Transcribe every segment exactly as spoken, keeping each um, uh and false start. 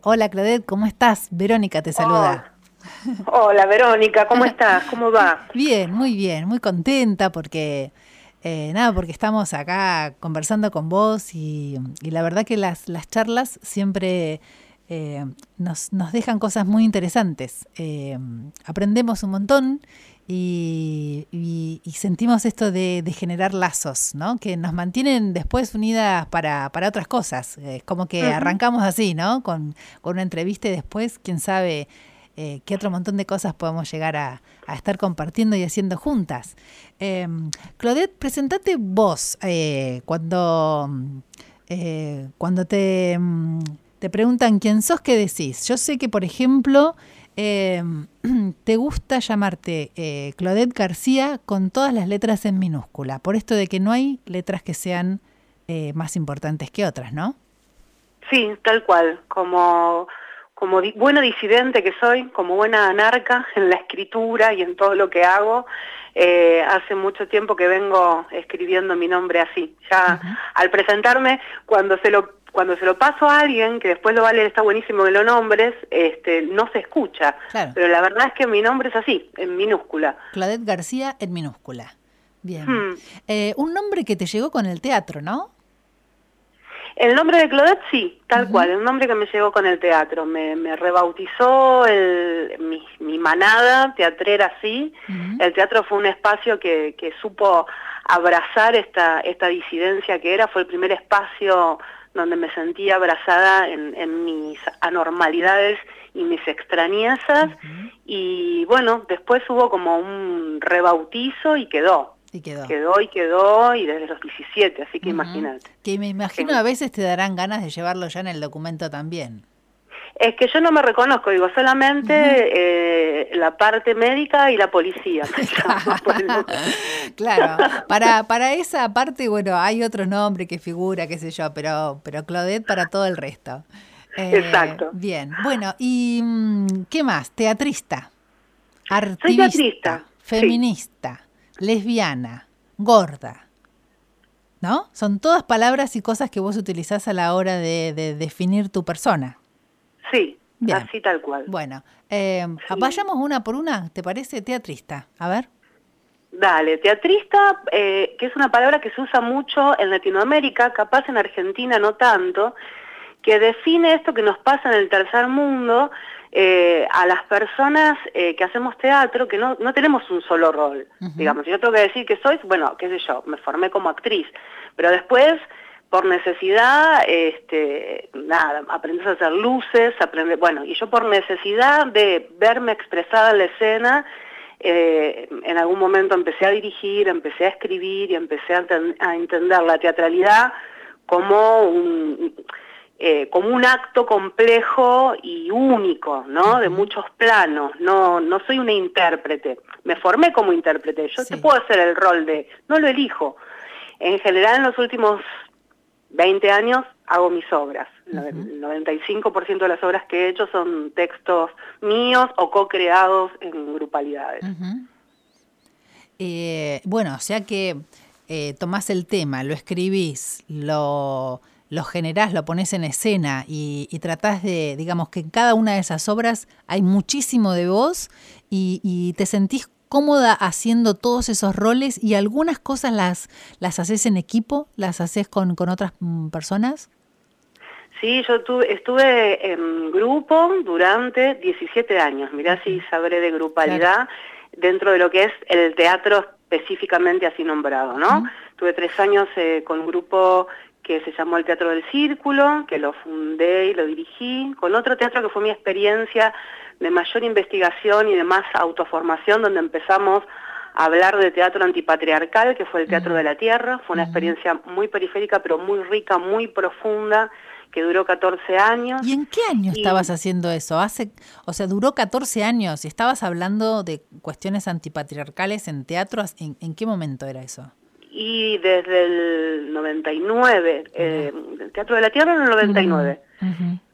Hola Claudette, ¿cómo estás? Verónica te saluda. Oh, hola Verónica, ¿cómo estás? ¿Cómo va? Bien, muy bien, muy contenta porque eh, nada, porque estamos acá conversando con vos y, y la verdad que las, las charlas siempre eh, nos, nos dejan cosas muy interesantes. Eh, aprendemos un montón y, y- y sentimos esto de, de generar lazos, ¿no? Que nos mantienen después unidas para, para otras cosas. Es como que Ujú. arrancamos así, ¿no? Con, con una entrevista y después, quién sabe eh, qué otro montón de cosas podemos llegar a, a estar compartiendo y haciendo juntas. Eh, Claudette, presentate vos eh, cuando, eh, cuando te, mm, te preguntan quién sos, qué decís. Yo sé que, por ejemplo, eh, te gusta llamarte eh, Claudette García con todas las letras en minúscula, por esto de que no hay letras que sean eh, más importantes que otras, ¿no? Sí, tal cual, como, como di- buena disidente que soy, como buena anarca en la escritura y en todo lo que hago, eh, hace mucho tiempo que vengo escribiendo mi nombre así. Ya Ujú. al presentarme, cuando se lo cuando se lo paso a alguien, que después lo va a leer, está buenísimo que lo nombres, este, no se escucha, Claro, pero la verdad es que mi nombre es así, en minúscula. Claudette García en minúscula. Bien. Hmm. Eh, un nombre que te llegó con el teatro, ¿no? El nombre de Claudette sí, tal cual, Ujú. el nombre que me llegó con el teatro, me, me rebautizó el, mi, mi manada teatrera así, Ujú. el teatro fue un espacio que, que supo abrazar esta, esta disidencia que era, fue el primer espacio donde me sentí abrazada en, en mis anormalidades y mis extrañezas, Ujú. y bueno, después hubo como un rebautizo y quedó, Y quedó. quedó y quedó, y desde los diecisiete, así que Ujú. imagínate. Que me imagino a En- veces te darán ganas de llevarlo ya en el documento también. Es que yo no me reconozco, digo, solamente Ujú. eh, la parte médica y la policía, me llamo por el momento. Claro, para, para esa parte, bueno, hay otro nombre que figura, qué sé yo, pero, pero Claudette para todo el resto. Eh, Exacto. bien, bueno, ¿y mm, qué más? Teatrista, Soy activista, teatrista, sí, feminista, lesbiana, gorda, ¿no? Son todas palabras y cosas que vos utilizás a la hora de, de definir tu persona. sí, Bien, así tal cual. bueno, eh, Sí. vayamos una por una, ¿te parece? Teatrista, a ver. Dale, teatrista, eh, que es una palabra que se usa mucho en Latinoamérica, capaz en Argentina no tanto, que define esto que nos pasa en el tercer mundo, eh, a las personas eh, que hacemos teatro, que no, no tenemos un solo rol. Ujú. Digamos, si yo tengo que decir que soy, bueno, qué sé yo, me formé como actriz, pero después, por necesidad, este, nada, aprendes a hacer luces, aprendes, bueno, y yo por necesidad de verme expresada en la escena, eh, en algún momento empecé a dirigir, empecé a escribir y empecé a, enten- a entender la teatralidad como un, eh, como un acto complejo y único, ¿no? De Ujú. muchos planos. No, no soy una intérprete. Me formé como intérprete. Yo te Sí. puedo hacer el rol de, no lo elijo. En general, en los últimos veinte años hago mis obras. Ujú. El noventa y cinco por ciento de las obras que he hecho son textos míos o co-creados en grupalidades. Ujú. Eh, bueno, o sea que eh, tomás el tema, lo escribís, lo, lo generás, lo pones en escena y, y tratás de, digamos, que en cada una de esas obras hay muchísimo de vos y, y te sentís cómoda haciendo todos esos roles y algunas cosas las, las haces en equipo, las haces con, con otras mm, personas. Sí, yo tuve, estuve en grupo durante diecisiete años, mirá si Ujú. sabré de Claro. grupalidad dentro de lo que es el teatro específicamente así nombrado, ¿no? Ujú. Tuve tres años eh, con un grupo que se llamó el Teatro del Círculo, que lo fundé y lo dirigí, con otro teatro que fue mi experiencia de mayor investigación y de más autoformación, donde empezamos a hablar de teatro antipatriarcal, que fue el Teatro de Mm. la Tierra. Fue una Ujú. experiencia muy periférica, pero muy rica, muy profunda, que duró catorce años. ¿Y en qué año estabas Y, haciendo eso? Hace, o sea, duró catorce años y estabas hablando de cuestiones antipatriarcales en teatro. ¿En, en qué momento era eso? y desde el noventa y nueve, Mirá. eh, el Teatro de la Tierra en el Mm. noventa y nueve. Ujú.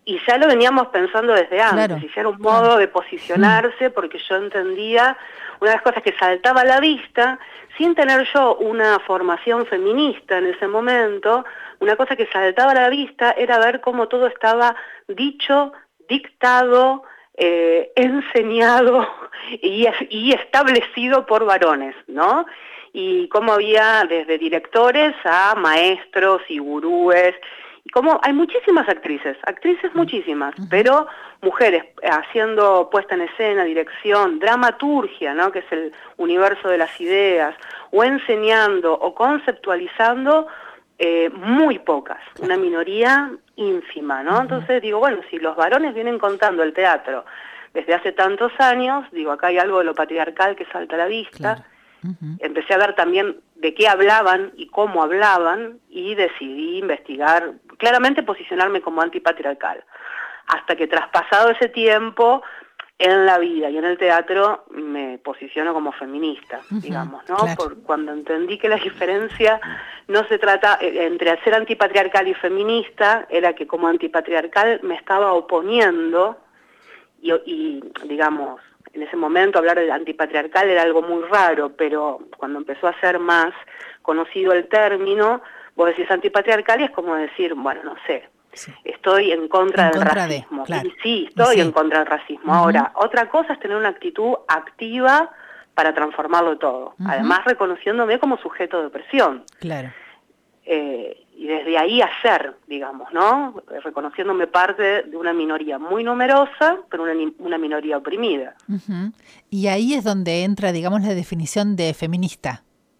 y ya lo veníamos pensando desde antes, claro, y ya era un modo claro. de posicionarse, porque yo entendía una de las cosas que saltaba a la vista, sin tener yo una formación feminista en ese momento, una cosa que saltaba a la vista era ver cómo todo estaba dicho, dictado, eh, enseñado y, y establecido por varones, ¿no? Y cómo había desde directores a maestros y gurúes, y como hay muchísimas actrices, actrices muchísimas, uh-huh. pero mujeres haciendo puesta en escena, dirección, dramaturgia, ¿no? Que es el universo de las ideas, o enseñando o conceptualizando, eh, muy pocas, una minoría ínfima, ¿no? Uh-huh. Entonces digo, bueno, si los varones vienen contando el teatro desde hace tantos años, digo, acá hay algo de lo patriarcal que salta a la vista. Claro. Uh-huh. Empecé a ver también de qué hablaban y cómo hablaban y decidí investigar, claramente posicionarme como antipatriarcal, hasta que traspasado ese tiempo en la vida y en el teatro me posiciono como feminista, uh-huh, digamos, ¿no? Claro. Por cuando entendí que la diferencia no se trata eh, entre ser antipatriarcal y feminista, era que como antipatriarcal me estaba oponiendo y, y digamos, en ese momento hablar de antipatriarcal era algo muy raro, pero cuando empezó a ser más conocido el término, vos decís antipatriarcal y es como decir, bueno, no sé, sí. estoy en contra en del contra racismo. De, claro. Y sí, estoy sí. en contra del racismo. Uh-huh. Ahora, otra cosa es tener una actitud activa para transformarlo todo. Uh-huh. Además, reconociéndome como sujeto de opresión. Claro. Eh, y desde ahí hacer, digamos, ¿no? Reconociéndome parte de una minoría muy numerosa, pero una, una minoría oprimida. Uh-huh. Y ahí es donde entra, digamos, la definición de feminista.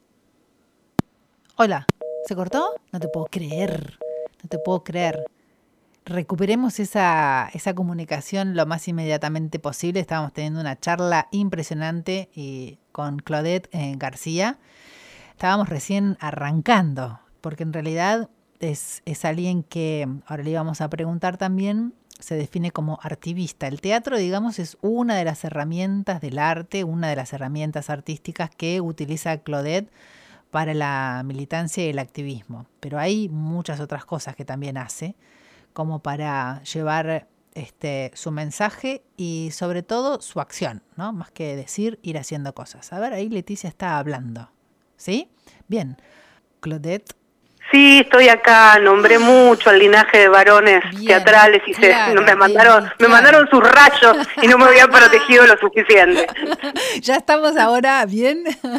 Hola, ¿se cortó? No te puedo creer, no te puedo creer. Recuperemos esa, esa comunicación lo más inmediatamente posible. Estábamos teniendo una charla impresionante y con Claudette eh, García. Estábamos recién arrancando, porque en realidad es, es alguien que, ahora le íbamos a preguntar también, se define como artivista. El teatro, digamos, es una de las herramientas del arte, una de las herramientas artísticas que utiliza Claudette para la militancia y el activismo. Pero hay muchas otras cosas que también hace, como para llevar este, su mensaje y sobre todo su acción, ¿no? Más que decir, ir haciendo cosas. A ver, ahí Leticia está hablando. ¿Sí? Bien. Claudette. Sí, estoy acá, nombré mucho al linaje de varones bien, teatrales y claro, se, me mandaron bien, me claro. mandaron sus rayos y no me habían protegido lo suficiente. Ya estamos ahora bien.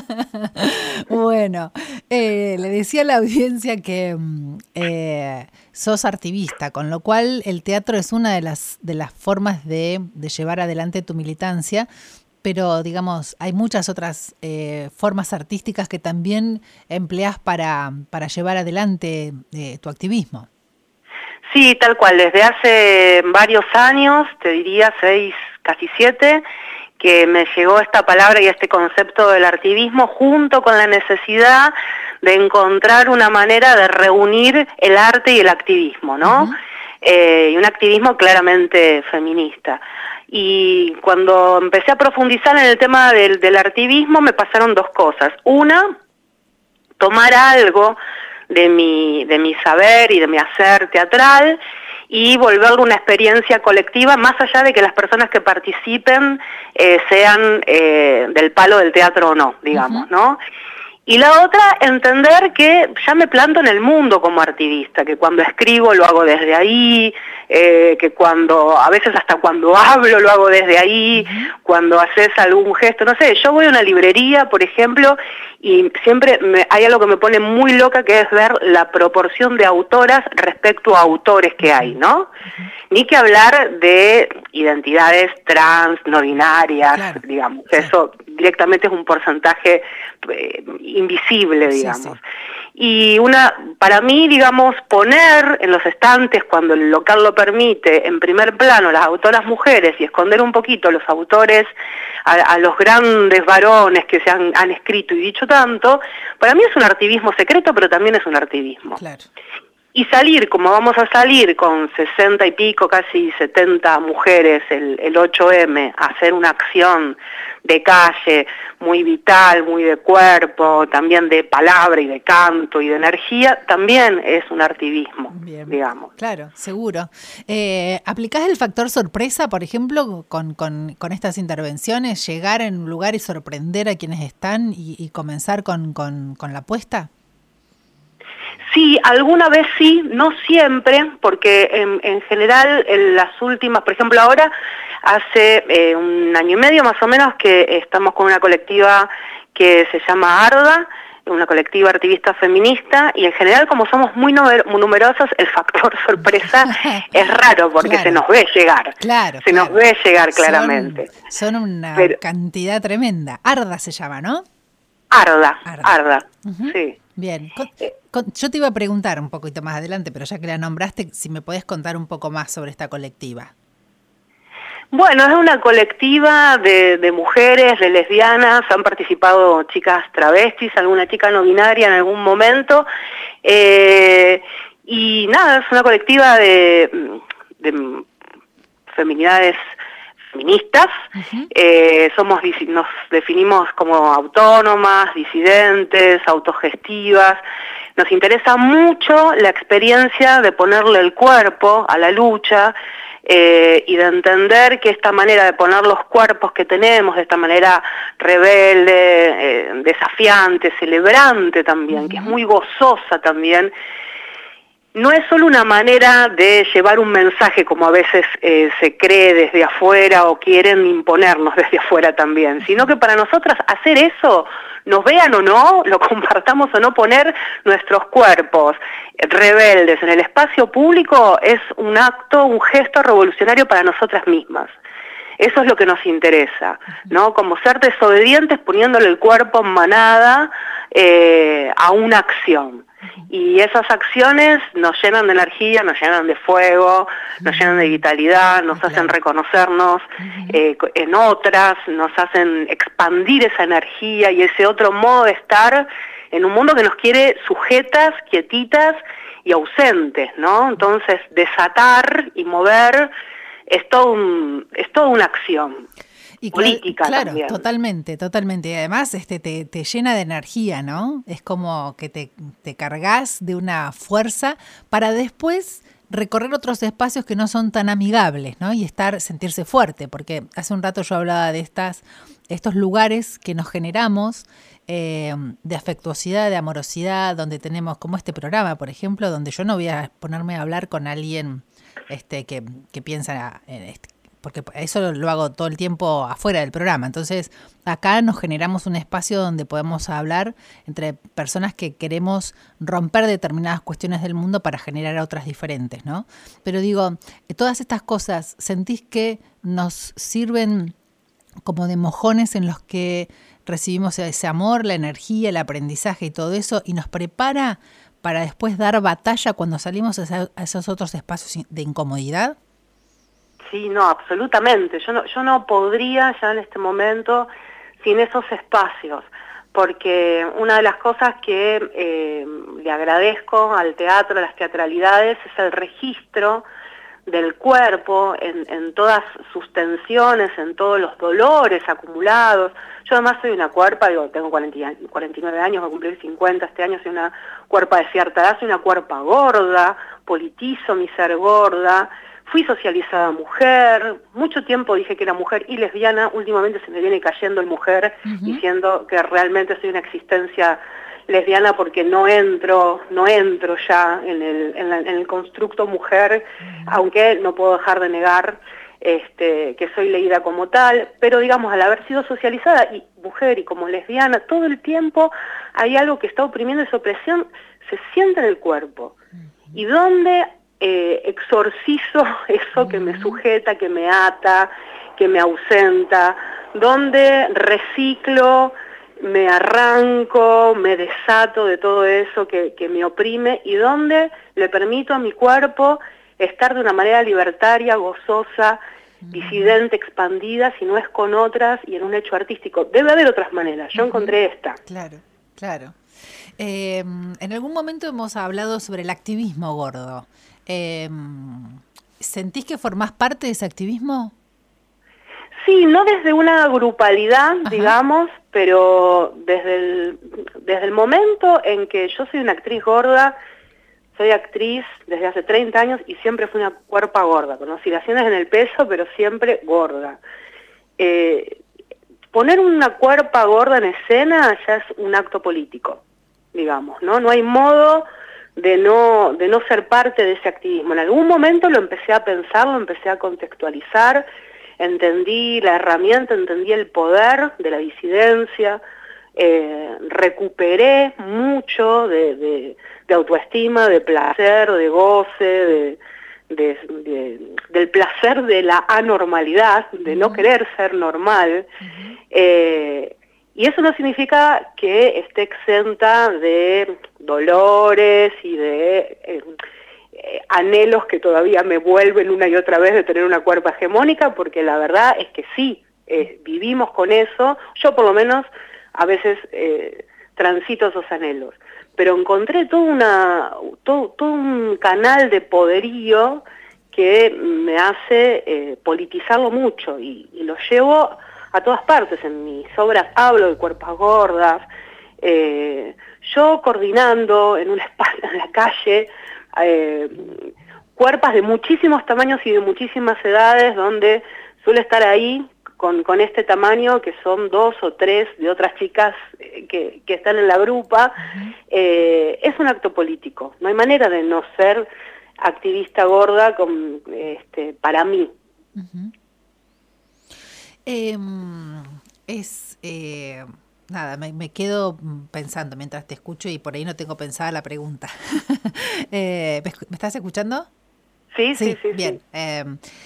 Bueno, eh, le decía a la audiencia que eh, sos artivista, con lo cual el teatro es una de las, de las formas de, de llevar adelante tu militancia. Pero, digamos, hay muchas otras eh, formas artísticas que también empleas para, para llevar adelante eh, tu activismo. Sí, tal cual. Desde hace varios años, te diría seis, casi siete, que me llegó esta palabra y este concepto del artivismo junto con la necesidad de encontrar una manera de reunir el arte y el activismo, ¿no? Uh-huh. eh, y un activismo claramente feminista. Y cuando empecé a profundizar en el tema del, del artivismo me pasaron dos cosas. Una, tomar algo de mi, de mi saber y de mi hacer teatral y volverlo una experiencia colectiva, más allá de que las personas que participen eh, sean eh, del palo del teatro o no, digamos, uh-huh. ¿no? Y la otra, entender que ya me planto en el mundo como artivista, que cuando escribo lo hago desde ahí, eh, que cuando, a veces hasta cuando hablo lo hago desde ahí, uh-huh. cuando haces algún gesto, no sé, yo voy a una librería, por ejemplo, y siempre me, hay algo que me pone muy loca, que es ver la proporción de autoras respecto a autores que hay, ¿no? Uh-huh. Ni que hablar de identidades trans, no binarias, claro. digamos, sí. Eso directamente es un porcentaje eh, invisible, digamos. Sí, sí. Y una, para mí, digamos, poner en los estantes, cuando el local lo permite, en primer plano las autoras mujeres y esconder un poquito los autores, a, a los grandes varones que se han, han escrito y dicho tanto, para mí es un artivismo secreto, pero también es un artivismo. Claro. y salir, como vamos a salir con sesenta y pico, casi setenta mujeres el, el ocho eme, a hacer una acción de calle muy vital, muy de cuerpo, también de palabra y de canto y de energía, también es un activismo, Bien, digamos. claro, seguro. Eh, ¿aplicás el factor sorpresa, por ejemplo, con, con, con estas intervenciones, llegar en un lugar y sorprender a quienes están y, y comenzar con, con, con la apuesta? Sí, alguna vez sí, no siempre, porque en, en general en las últimas, por ejemplo ahora, hace eh, un año y medio más o menos que estamos con una colectiva que se llama ARDA, una colectiva activista feminista, y en general como somos muy numerosos, el factor sorpresa es raro porque claro, se nos ve llegar, claro, se claro. nos ve llegar claramente. Son, son una Pero, cantidad tremenda. ARDA se llama, ¿no? ARDA, ARDA, ARDA, uh-huh. Sí. Bien, con, con, yo te iba a preguntar un poquito más adelante, pero ya que la nombraste, si me podés contar un poco más sobre esta colectiva. Bueno, es una colectiva de, de mujeres, de lesbianas, han participado chicas travestis, alguna chica no binaria en algún momento, eh, y nada, es una colectiva de, de feminidades feministas, uh-huh. eh, somos, nos definimos como autónomas, disidentes, autogestivas. Nos interesa mucho la experiencia de ponerle el cuerpo a la lucha eh, y de entender que esta manera de poner los cuerpos que tenemos, de esta manera rebelde, eh, desafiante, celebrante también, uh-huh. que es muy gozosa también, no es solo una manera de llevar un mensaje como a veces eh, se cree desde afuera o quieren imponernos desde afuera también, sino que para nosotras hacer eso, nos vean o no, lo compartamos o no, poner nuestros cuerpos rebeldes en el espacio público es un acto, un gesto revolucionario para nosotras mismas. Eso es lo que nos interesa, ¿no? Como ser desobedientes poniéndole el cuerpo en manada eh, a una acción. Y esas acciones nos llenan de energía, nos llenan de fuego, nos llenan de vitalidad, nos claro. hacen reconocernos eh, en otras, nos hacen expandir esa energía y ese otro modo de estar en un mundo que nos quiere sujetas, quietitas y ausentes, ¿no? Entonces, desatar y mover es todo un, es toda una acción. Y política claro, también. Totalmente, totalmente. Y además este, te, te llena de energía, ¿no? Es como que te, te cargas de una fuerza para después recorrer otros espacios que no son tan amigables, ¿no? Y estar, sentirse fuerte, porque hace un rato yo hablaba de estas, estos lugares que nos generamos eh, de afectuosidad, de amorosidad, donde tenemos como este programa, por ejemplo, donde yo no voy a ponerme a hablar con alguien este, que, que piensa en este, porque eso lo hago todo el tiempo afuera del programa. Entonces, acá nos generamos un espacio donde podemos hablar entre personas que queremos romper determinadas cuestiones del mundo para generar otras diferentes, ¿no? Pero digo, todas estas cosas, ¿sentís que nos sirven como de mojones en los que recibimos ese amor, la energía, el aprendizaje y todo eso, y nos prepara para después dar batalla cuando salimos a esos otros espacios de incomodidad? Sí, no, absolutamente. Yo no, yo no podría ya en este momento sin esos espacios, porque una de las cosas que eh, le agradezco al teatro, a las teatralidades, es el registro del cuerpo en, en todas sus tensiones, en todos los dolores acumulados. Yo además soy una cuerpa, digo, tengo cuarenta, cuarenta y nueve años, voy a cumplir cincuenta este año, soy una cuerpa de cierta edad, soy una cuerpa gorda, politizo mi ser gorda. Fui socializada mujer, mucho tiempo dije que era mujer y lesbiana, últimamente se me viene cayendo el mujer, uh-huh. diciendo que realmente soy una existencia lesbiana porque no entro, no entro ya en el, en la, en el constructo mujer, uh-huh. aunque no puedo dejar de negar este, que soy leída como tal, pero digamos, al haber sido socializada y mujer y como lesbiana, todo el tiempo hay algo que está oprimiendo, esa opresión se siente en el cuerpo. Uh-huh. ¿Y dónde Eh, exorcizo eso que me sujeta, que me ata, que me ausenta? Donde reciclo, me arranco, me desato de todo eso que, que me oprime, y donde le permito a mi cuerpo estar de una manera libertaria, gozosa, disidente, expandida, si no es con otras y en un hecho artístico. Debe haber otras maneras, yo encontré esta. Claro, claro. Eh, en algún momento hemos hablado sobre el activismo gordo. Eh, ¿Sentís que formás parte de ese activismo? Sí, no desde una grupalidad, Ajá. digamos, pero desde el, desde el momento en que yo soy una actriz gorda, soy actriz desde hace treinta años y siempre fui una cuerpa gorda, con oscilaciones en el peso, pero siempre gorda. Eh, poner una cuerpa gorda en escena ya es un acto político, digamos, ¿no? No hay modo de no, de no ser parte de ese activismo. En algún momento lo empecé a pensar, lo empecé a contextualizar, entendí la herramienta, entendí el poder de la disidencia, eh, recuperé mucho de, de, de autoestima, de placer, de goce, de, de, de, del placer de la anormalidad, de no querer ser normal, uh-huh. eh, y eso no significa que esté exenta de dolores y de eh, eh, anhelos que todavía me vuelven una y otra vez de tener una cuerpa hegemónica, porque la verdad es que sí, eh, vivimos con eso. Yo por lo menos a veces eh, transito esos anhelos, pero encontré todo, una, todo, todo un canal de poderío que me hace eh, politizarlo mucho y, y lo llevo a todas partes. En mis obras hablo de cuerpas gordas, eh, yo coordinando en un espacio en la calle, eh, cuerpas de muchísimos tamaños y de muchísimas edades, donde suele estar ahí con, con este tamaño, que son dos o tres de otras chicas eh, que, que están en la grupa. Uh-huh. eh, es un acto político, no hay manera de no ser activista gorda con, este, para mí. Uh-huh. eh, es... Eh... Nada, me, me quedo pensando mientras te escucho y por ahí no tengo pensada la pregunta. eh, ¿Me estás escuchando? Sí, sí, sí. sí bien. Sí. Eh,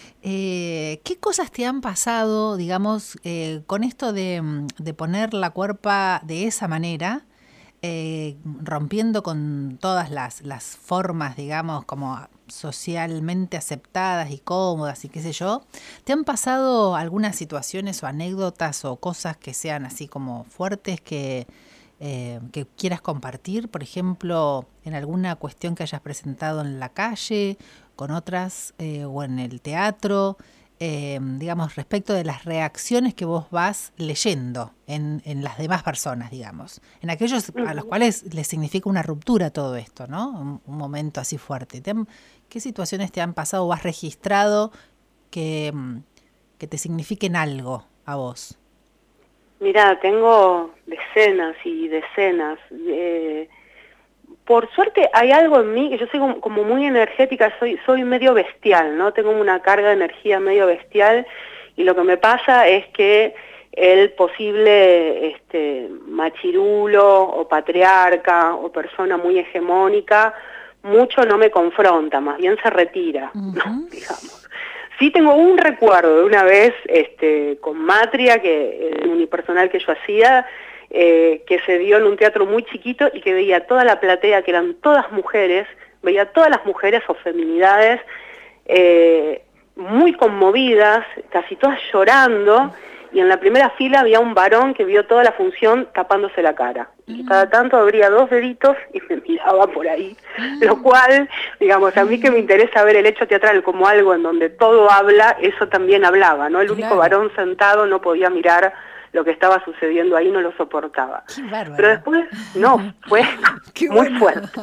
eh, ¿Qué cosas te han pasado, digamos, eh, con esto de, de poner la cuerpa de esa manera, eh, rompiendo con todas las, las formas, digamos, como socialmente aceptadas y cómodas y qué sé yo? ¿Te han pasado algunas situaciones o anécdotas o cosas que sean así como fuertes que, eh, que quieras compartir? Por ejemplo, en alguna cuestión que hayas presentado en la calle, con otras eh, o en el teatro, eh, digamos, respecto de las reacciones que vos vas leyendo en, en las demás personas, digamos, en aquellos uh-huh. a los cuales les significa una ruptura todo esto, ¿no? Un, un momento así fuerte. ¿Te han, ¿Qué situaciones te han pasado o has registrado que, que te signifiquen algo a vos? Mirá, tengo decenas y decenas. Eh, por suerte hay algo en mí, que yo soy como, como muy energética, soy, soy medio bestial, ¿no? Tengo una carga de energía medio bestial, y lo que me pasa es que el posible este, machirulo o patriarca o persona muy hegemónica mucho no me confronta, más bien se retira, uh-huh. ¿no? Digamos. Sí tengo un recuerdo de una vez este, con Matria, que el unipersonal que yo hacía, eh, que se dio en un teatro muy chiquito y que veía toda la platea, que eran todas mujeres, veía todas las mujeres o feminidades eh, muy conmovidas, casi todas llorando, y en la primera fila había un varón que vio toda la función tapándose la cara. Y cada tanto abría dos deditos y me miraba por ahí. Lo cual, digamos, a mí que me interesa ver el hecho teatral como algo en donde todo habla, eso también hablaba, ¿no? El único varón sentado no podía mirar lo que estaba sucediendo ahí, no lo soportaba. Qué bárbaro. Pero después, no, fue qué muy bueno. fuerte.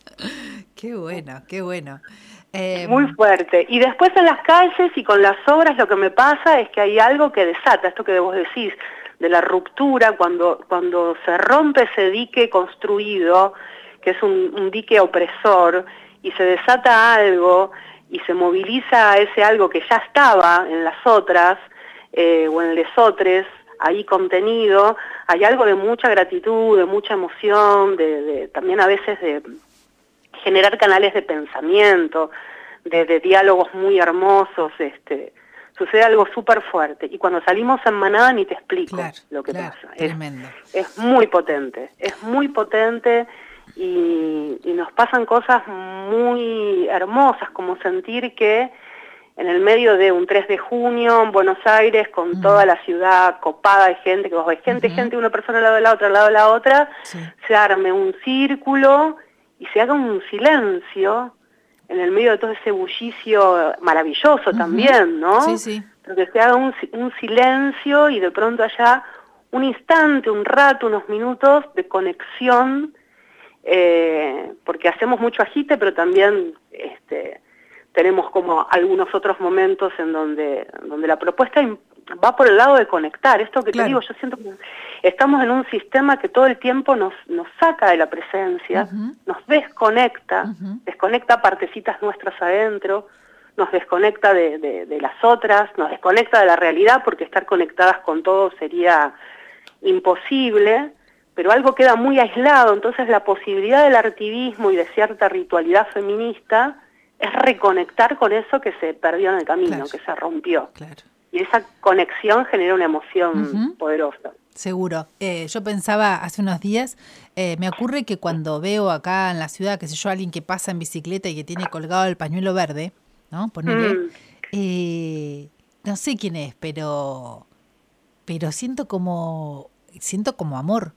Qué bueno, qué bueno. Eh, Muy fuerte. Y después en las calles y con las obras lo que me pasa es que hay algo que desata, esto que vos decís, de la ruptura, cuando, cuando se rompe ese dique construido, que es un, un dique opresor, y se desata algo, y se moviliza ese algo que ya estaba en las otras, eh, o en lesotres, ahí contenido, hay algo de mucha gratitud, de mucha emoción, de, de también a veces de generar canales de pensamiento, de, de diálogos muy hermosos, este, sucede algo súper fuerte. Y cuando salimos en manada ni te explico claro, lo que claro, pasa. Tremendo. Es, es muy potente, es muy potente y, y nos pasan cosas muy hermosas, como sentir que en el medio de un tres de junio en Buenos Aires, con uh-huh. toda la ciudad copada de gente, que vos ves gente, uh-huh. gente, una persona al lado de la otra, al lado de la otra, sí. se arme un círculo y se haga un silencio en el medio de todo ese bullicio maravilloso uh-huh. también, ¿no? Sí, sí. Pero que se haga un, un silencio y de pronto haya un instante, un rato, unos minutos de conexión, eh, porque hacemos mucho agite, pero también este, tenemos como algunos otros momentos en donde, donde la propuesta va por el lado de conectar. Esto que claro. te digo, yo siento que estamos en un sistema que todo el tiempo nos, nos saca de la presencia, uh-huh. nos desconecta, uh-huh. desconecta partecitas nuestras adentro, nos desconecta de, de, de las otras, nos desconecta de la realidad, porque estar conectadas con todo sería imposible, pero algo queda muy aislado. Entonces la posibilidad del artivismo y de cierta ritualidad feminista es reconectar con eso que se perdió en el camino, claro. que se rompió. Claro. Y esa conexión genera una emoción uh-huh. poderosa. Seguro. Eh, yo pensaba hace unos días, eh, me ocurre que cuando veo acá en la ciudad, qué sé yo, alguien que pasa en bicicleta y que tiene colgado el pañuelo verde, ¿no? Ponele, mm. eh, no sé quién es, pero pero siento como siento como amor.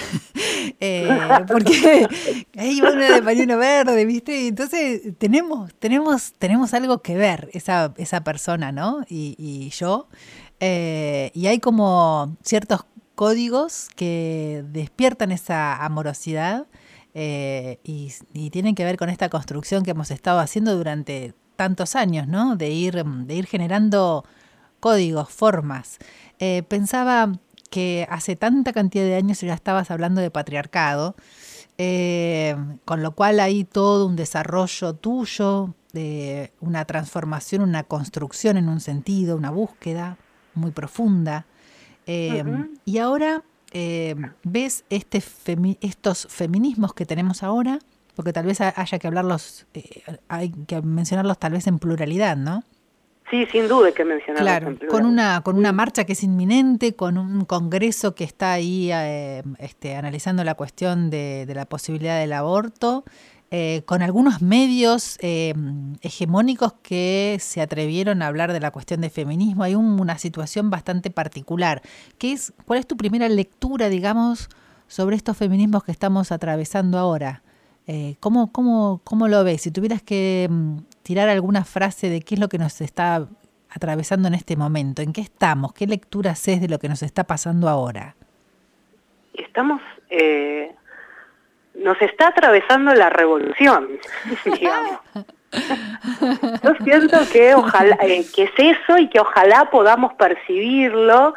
eh, porque hay una de pañuelo verde, ¿viste? Entonces tenemos tenemos tenemos algo que ver esa esa persona, ¿no? Y, y yo eh, y hay como ciertos códigos que despiertan esa amorosidad eh, y, y tienen que ver con esta construcción que hemos estado haciendo durante tantos años, ¿no? De ir de ir generando códigos, formas. Eh, pensaba que hace tanta cantidad de años ya estabas hablando de patriarcado, eh, con lo cual hay todo un desarrollo tuyo, de una transformación, una construcción en un sentido, una búsqueda muy profunda. Eh, uh-huh. Y ahora eh, ves este femi- estos feminismos que tenemos ahora, porque tal vez haya que hablarlos, eh, hay que mencionarlos tal vez en pluralidad, ¿no? Sí, sin duda hay que mencionarlos claro, en pluralidad. con una con una marcha que es inminente, con un congreso que está ahí eh, este, analizando la cuestión de, de la posibilidad del aborto, eh, con algunos medios eh, hegemónicos que se atrevieron a hablar de la cuestión de feminismo. Hay un, una situación bastante particular. ¿Qué es, ¿Cuál es tu primera lectura, digamos, sobre estos feminismos que estamos atravesando ahora? Eh, ¿cómo, cómo, ¿Cómo lo ves? Si tuvieras que um, tirar alguna frase de qué es lo que nos está atravesando en este momento, ¿en qué estamos? ¿Qué lectura haces de lo que nos está pasando ahora? Estamos, eh, nos está atravesando la revolución, digamos. Yo siento que ojalá eh, que es eso y que ojalá podamos percibirlo,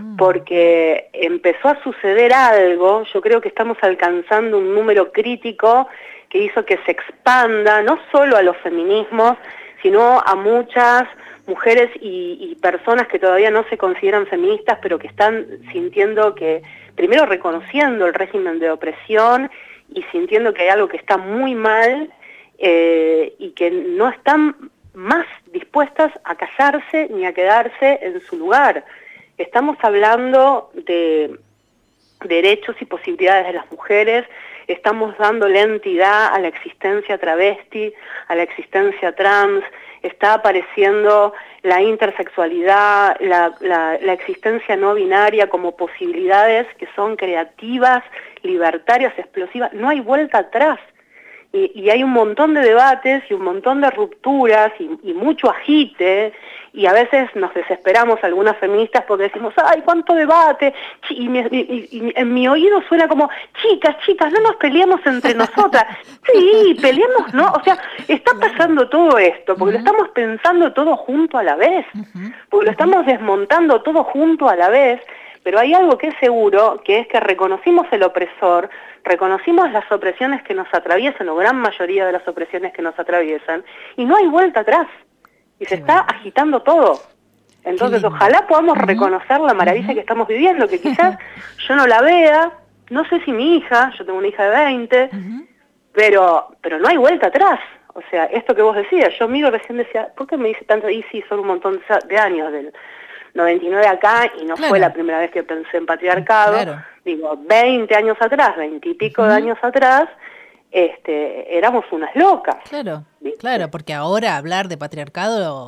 porque empezó a suceder algo. Yo creo que estamos alcanzando un número crítico que hizo que se expanda no solo a los feminismos, sino a muchas mujeres y, y personas que todavía no se consideran feministas, pero que están sintiendo que, primero reconociendo el régimen de opresión y sintiendo que hay algo que está muy mal, Eh, y que no están más dispuestas a callarse ni a quedarse en su lugar. Estamos hablando de derechos y posibilidades de las mujeres, estamos dándole entidad a la existencia travesti, a la existencia trans, está apareciendo la intersexualidad, la, la, la existencia no binaria como posibilidades que son creativas, libertarias, explosivas. No hay vuelta atrás. Y, y hay un montón de debates y un montón de rupturas y, y mucho agite, y a veces nos desesperamos algunas feministas porque decimos, ¡ay, cuánto debate! Y, mi, y, y en mi oído suena como, chicas, chicas, no nos peleemos entre nosotras. Sí, peleemos, ¿no? O sea, está pasando todo esto, porque uh-huh. lo estamos pensando todo junto a la vez, uh-huh. porque lo estamos desmontando todo junto a la vez, pero hay algo que es seguro, que es que reconocimos el opresor, reconocimos las opresiones que nos atraviesan, o gran mayoría de las opresiones que nos atraviesan, y no hay vuelta atrás, y se Qué está bueno. agitando todo. Entonces ojalá podamos uh-huh. reconocer la maravilla uh-huh. que estamos viviendo, que quizás yo no la vea, no sé si mi hija, yo tengo una hija de veinte, uh-huh. pero, pero no hay vuelta atrás. O sea, esto que vos decías, yo miro recién decía, ¿por qué me dice tanto? Y sí, son un montón de años del noventa y nueve acá, y no claro. fue la primera vez que pensé en patriarcado, claro. digo, veinte años atrás, veinte y pico uh-huh. de años atrás, este, éramos unas locas. Claro, ¿viste? Claro, porque ahora hablar de patriarcado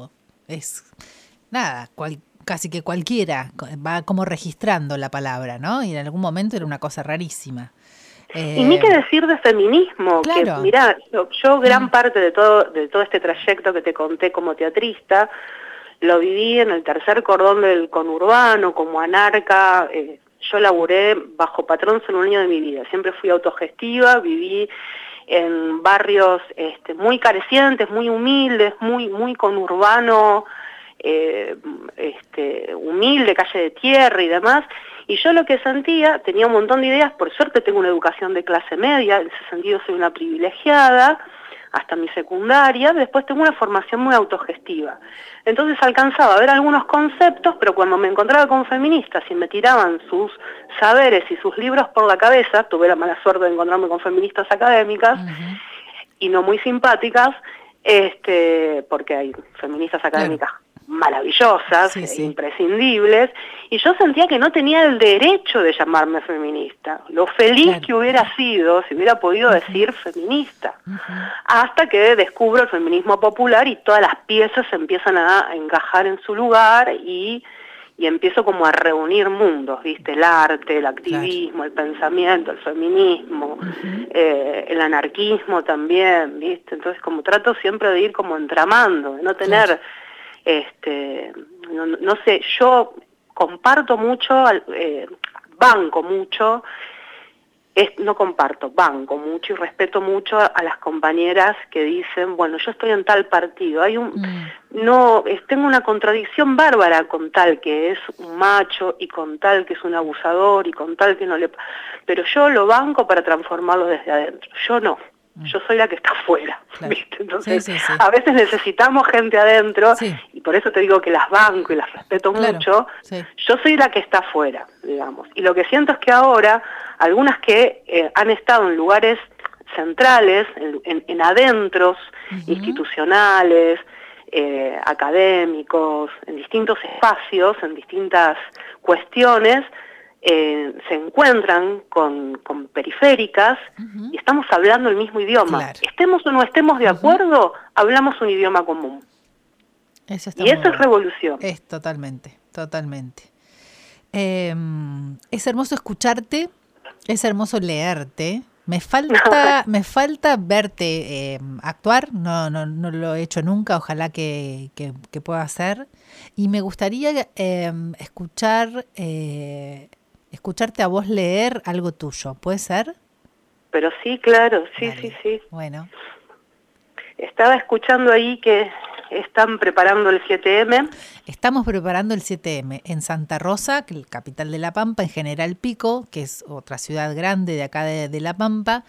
es nada, cual, casi que cualquiera va como registrando la palabra, ¿no? Y en algún momento era una cosa rarísima. Eh, y ni qué decir de feminismo, claro. que mirá, yo, yo gran parte de todo, de todo este trayecto que te conté como teatrista, lo viví en el tercer cordón del conurbano, como anarca. eh, yo laburé bajo patrón solo un año de mi vida, siempre fui autogestiva, viví en barrios este, muy carecientes, muy humildes, muy, muy conurbano, eh, este, humilde, calle de tierra y demás, y yo lo que sentía, tenía un montón de ideas, por suerte tengo una educación de clase media, en ese sentido soy una privilegiada, hasta mi secundaria, después tengo una formación muy autogestiva. Entonces alcanzaba a ver algunos conceptos, pero cuando me encontraba con feministas y me tiraban sus saberes y sus libros por la cabeza, tuve la mala suerte de encontrarme con feministas académicas, uh-huh. y no muy simpáticas, este, porque hay feministas académicas claro. maravillosas, sí, sí. imprescindibles, y yo sentía que no tenía el derecho de llamarme feminista, lo feliz claro. que hubiera sido si hubiera podido uh-huh. decir feminista, uh-huh. hasta que descubro el feminismo popular y todas las piezas empiezan a encajar en su lugar y, y empiezo como a reunir mundos, ¿viste? El arte, el activismo, claro. el pensamiento, el feminismo, uh-huh. eh, el anarquismo también, ¿viste? Entonces como trato siempre de ir como entramando, de no tener... Claro. Este, no, no sé, yo comparto mucho, eh, banco mucho, es, no comparto, banco mucho y respeto mucho a, a las compañeras que dicen, bueno, yo estoy en tal partido, hay un, mm. no, es, tengo una contradicción bárbara con tal que es un macho y con tal que es un abusador y con tal que no le... Pero yo lo banco para transformarlo desde adentro, yo no. Yo soy la que está afuera, claro. ¿viste? Entonces, sí, sí, sí. a veces necesitamos gente adentro, sí. y por eso te digo que las banco y las respeto claro. mucho. Sí. Yo soy la que está afuera, digamos. Y lo que siento es que ahora, algunas que eh, han estado en lugares centrales, en, en, en adentros uh-huh. institucionales, eh, académicos, en distintos espacios, en distintas cuestiones, Eh, se encuentran con, con periféricas uh-huh. y estamos hablando el mismo idioma. Claro. Estemos o no estemos de acuerdo, uh-huh. hablamos un idioma común. Eso está y eso es revolución. Es totalmente, totalmente. Eh, es hermoso escucharte, es hermoso leerte. Me falta, me falta verte eh, actuar, no, no, no lo he hecho nunca, ojalá que, que, que pueda hacer. Y me gustaría eh, escuchar... Eh, escucharte a vos leer algo tuyo, ¿puede ser? Pero sí, claro, sí, Dale. sí, sí. Bueno. Estaba escuchando ahí que están preparando el siete eme. Estamos preparando el siete eme en Santa Rosa, que es la capital de La Pampa, en General Pico, que es otra ciudad grande de acá de, de La Pampa.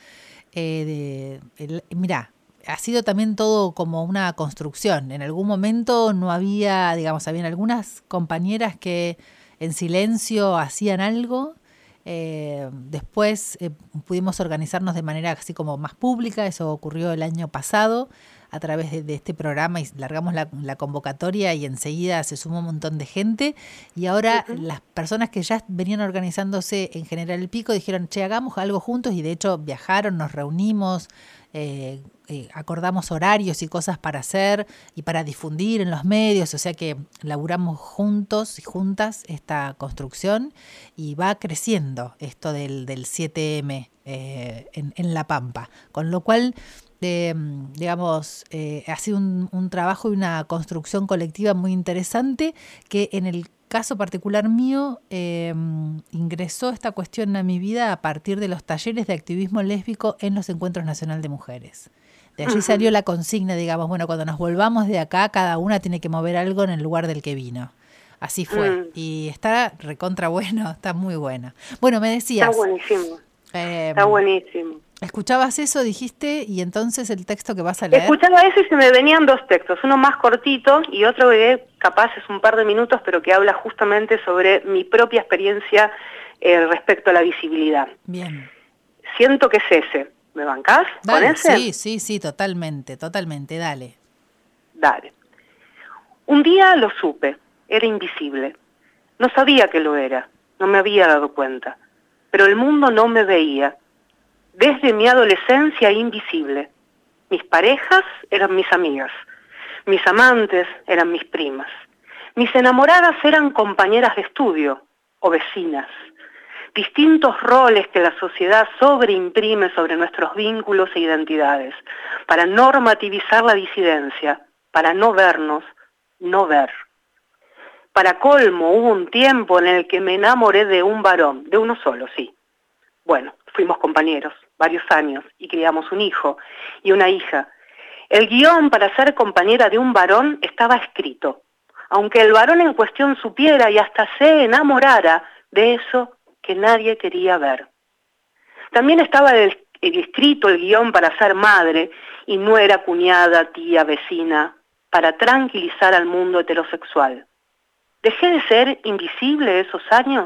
Eh, de, el, mirá, ha sido también todo como una construcción. En algún momento no había, digamos, habían algunas compañeras que en silencio hacían algo, eh, después eh, pudimos organizarnos de manera así como más pública, eso ocurrió el año pasado a través de, de este programa y largamos la, la convocatoria y enseguida se sumó un montón de gente y ahora uh-huh. las personas que ya venían organizándose en General Pico dijeron, che, hagamos algo juntos y de hecho viajaron, nos reunimos, eh, eh, acordamos horarios y cosas para hacer y para difundir en los medios, o sea que laburamos juntos y juntas esta construcción y va creciendo esto del, del siete eme eh, en, en La Pampa, con lo cual eh, digamos eh, ha sido un, un trabajo y una construcción colectiva muy interesante que en el caso particular mío, eh, ingresó esta cuestión a mi vida a partir de los talleres de activismo lésbico en los Encuentros Nacional de Mujeres. De allí uh-huh. salió la consigna, digamos, bueno, cuando nos volvamos de acá, cada una tiene que mover algo en el lugar del que vino. Así fue. Uh-huh. Y está recontra bueno, está muy bueno. Bueno, me decías... Está buenísimo. Eh, está buenísimo. Escuchabas eso, dijiste, y entonces el texto que vas a leer... Escuchaba eso y se me venían dos textos, uno más cortito y otro que capaz es un par de minutos, pero que habla justamente sobre mi propia experiencia eh, respecto a la visibilidad. Bien. Siento que es ese. ¿Me bancás dale, con ese? Sí, sí, sí, totalmente, totalmente, dale. Dale. Un día lo supe, era invisible. No sabía que lo era, no me había dado cuenta, pero el mundo no me veía. Desde mi adolescencia invisible. Mis parejas eran mis amigas. Mis amantes eran mis primas. Mis enamoradas eran compañeras de estudio o vecinas. Distintos roles que la sociedad sobreimprime sobre nuestros vínculos e identidades, para normativizar la disidencia, para no vernos, no ver. Para colmo, hubo un tiempo en el que me enamoré de un varón, de uno solo, sí. Bueno, fuimos compañeros, varios años, y criamos un hijo y una hija. El guión para ser compañera de un varón estaba escrito, aunque el varón en cuestión supiera y hasta se enamorara de eso que nadie quería ver. También estaba el, el escrito el guión para ser madre, y nuera, cuñada, tía, vecina, para tranquilizar al mundo heterosexual. ¿Dejé de ser invisible esos años?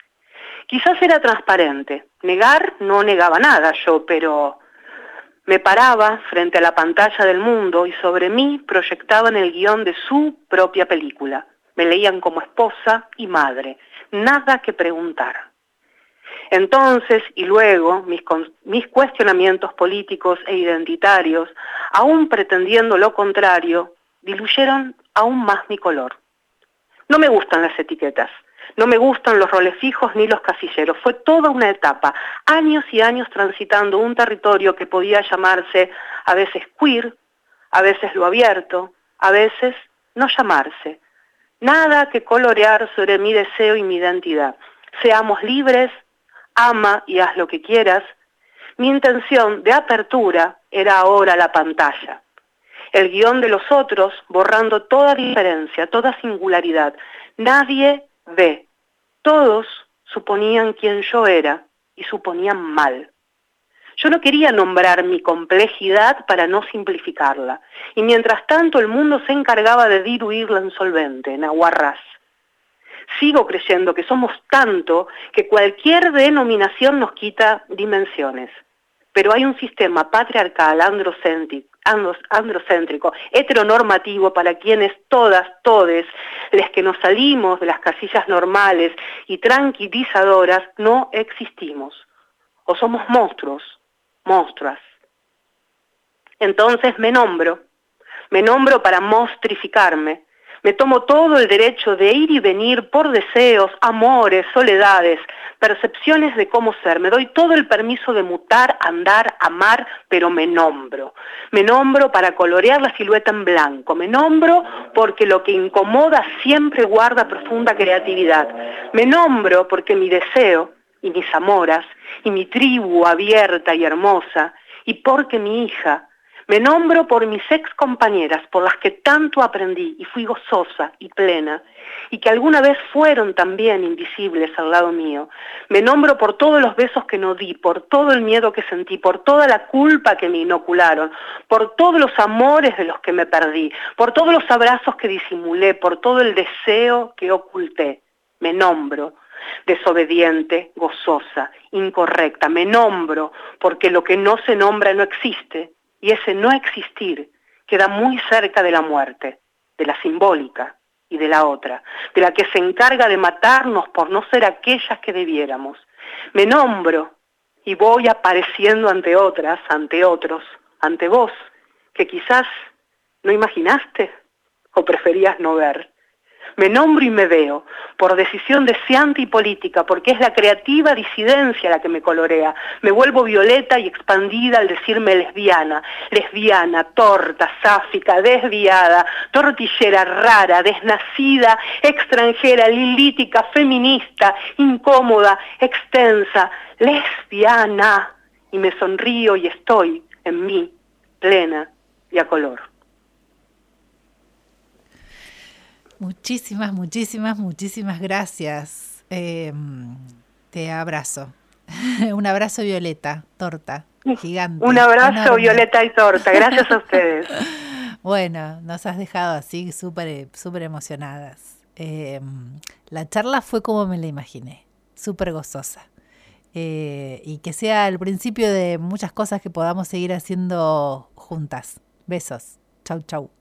Quizás era transparente. Negar no negaba nada yo, pero me paraba frente a la pantalla del mundo y sobre mí proyectaban el guión de su propia película. Me leían como esposa y madre. Nada que preguntar. Entonces, y luego, mis, mis cuestionamientos políticos e identitarios, aún pretendiendo lo contrario, diluyeron aún más mi color. No me gustan las etiquetas, no me gustan los roles fijos ni los casilleros. Fue toda una etapa, años y años transitando un territorio que podía llamarse a veces queer, a veces lo abierto, a veces no llamarse. Nada que colorear sobre mi deseo y mi identidad. Seamos libres, ama y haz lo que quieras. Mi intención de apertura era ahora la pantalla. El guión de los otros, borrando toda diferencia, toda singularidad. Nadie ve. Todos suponían quién yo era y suponían mal. Yo no quería nombrar mi complejidad para no simplificarla. Y mientras tanto el mundo se encargaba de diluirla en solvente, en aguarrás. Sigo creyendo que somos tanto que cualquier denominación nos quita dimensiones. Pero hay un sistema patriarcal, androcéntrico, androcéntrico, heteronormativo para quienes todas, todes, les que nos salimos de las casillas normales y tranquilizadoras, no existimos. O somos monstruos, monstruas. Entonces me nombro, me nombro para monstrificarme. Me tomo todo el derecho de ir y venir por deseos, amores, soledades, percepciones de cómo ser. Me doy todo el permiso de mutar, andar, amar, pero me nombro. Me nombro para colorear la silueta en blanco. Me nombro porque lo que incomoda siempre guarda profunda creatividad. Me nombro porque mi deseo y mis amoras y mi tribu abierta y hermosa, y porque mi hija. Me nombro por mis ex compañeras, por las que tanto aprendí y fui gozosa y plena, y que alguna vez fueron también invisibles al lado mío. Me nombro por todos los besos que no di, por todo el miedo que sentí, por toda la culpa que me inocularon, por todos los amores de los que me perdí, por todos los abrazos que disimulé, por todo el deseo que oculté. Me nombro. Desobediente, gozosa, incorrecta. Me nombro porque lo que no se nombra no existe. Y ese no existir queda muy cerca de la muerte, de la simbólica y de la otra, de la que se encarga de matarnos por no ser aquellas que debiéramos. Me nombro y voy apareciendo ante otras, ante otros, ante vos, que quizás no imaginaste o preferías no ver. Me nombro y me veo, por decisión deseante y política, porque es la creativa disidencia la que me colorea. Me vuelvo violeta y expandida al decirme lesbiana, lesbiana, torta, sáfica, desviada, tortillera, rara, desnacida, extranjera, lilítica, feminista, incómoda, extensa, lesbiana. Y me sonrío y estoy en mí, plena y a color. Muchísimas, muchísimas, muchísimas gracias. Eh, te abrazo. Un abrazo violeta, torta, gigante. Un abrazo enorme. Violeta y torta. Gracias a ustedes. Bueno, nos has dejado así súper súper emocionadas. Eh, la charla fue como me la imaginé, súper gozosa. Eh, y que sea el principio de muchas cosas que podamos seguir haciendo juntas. Besos. Chau, chau.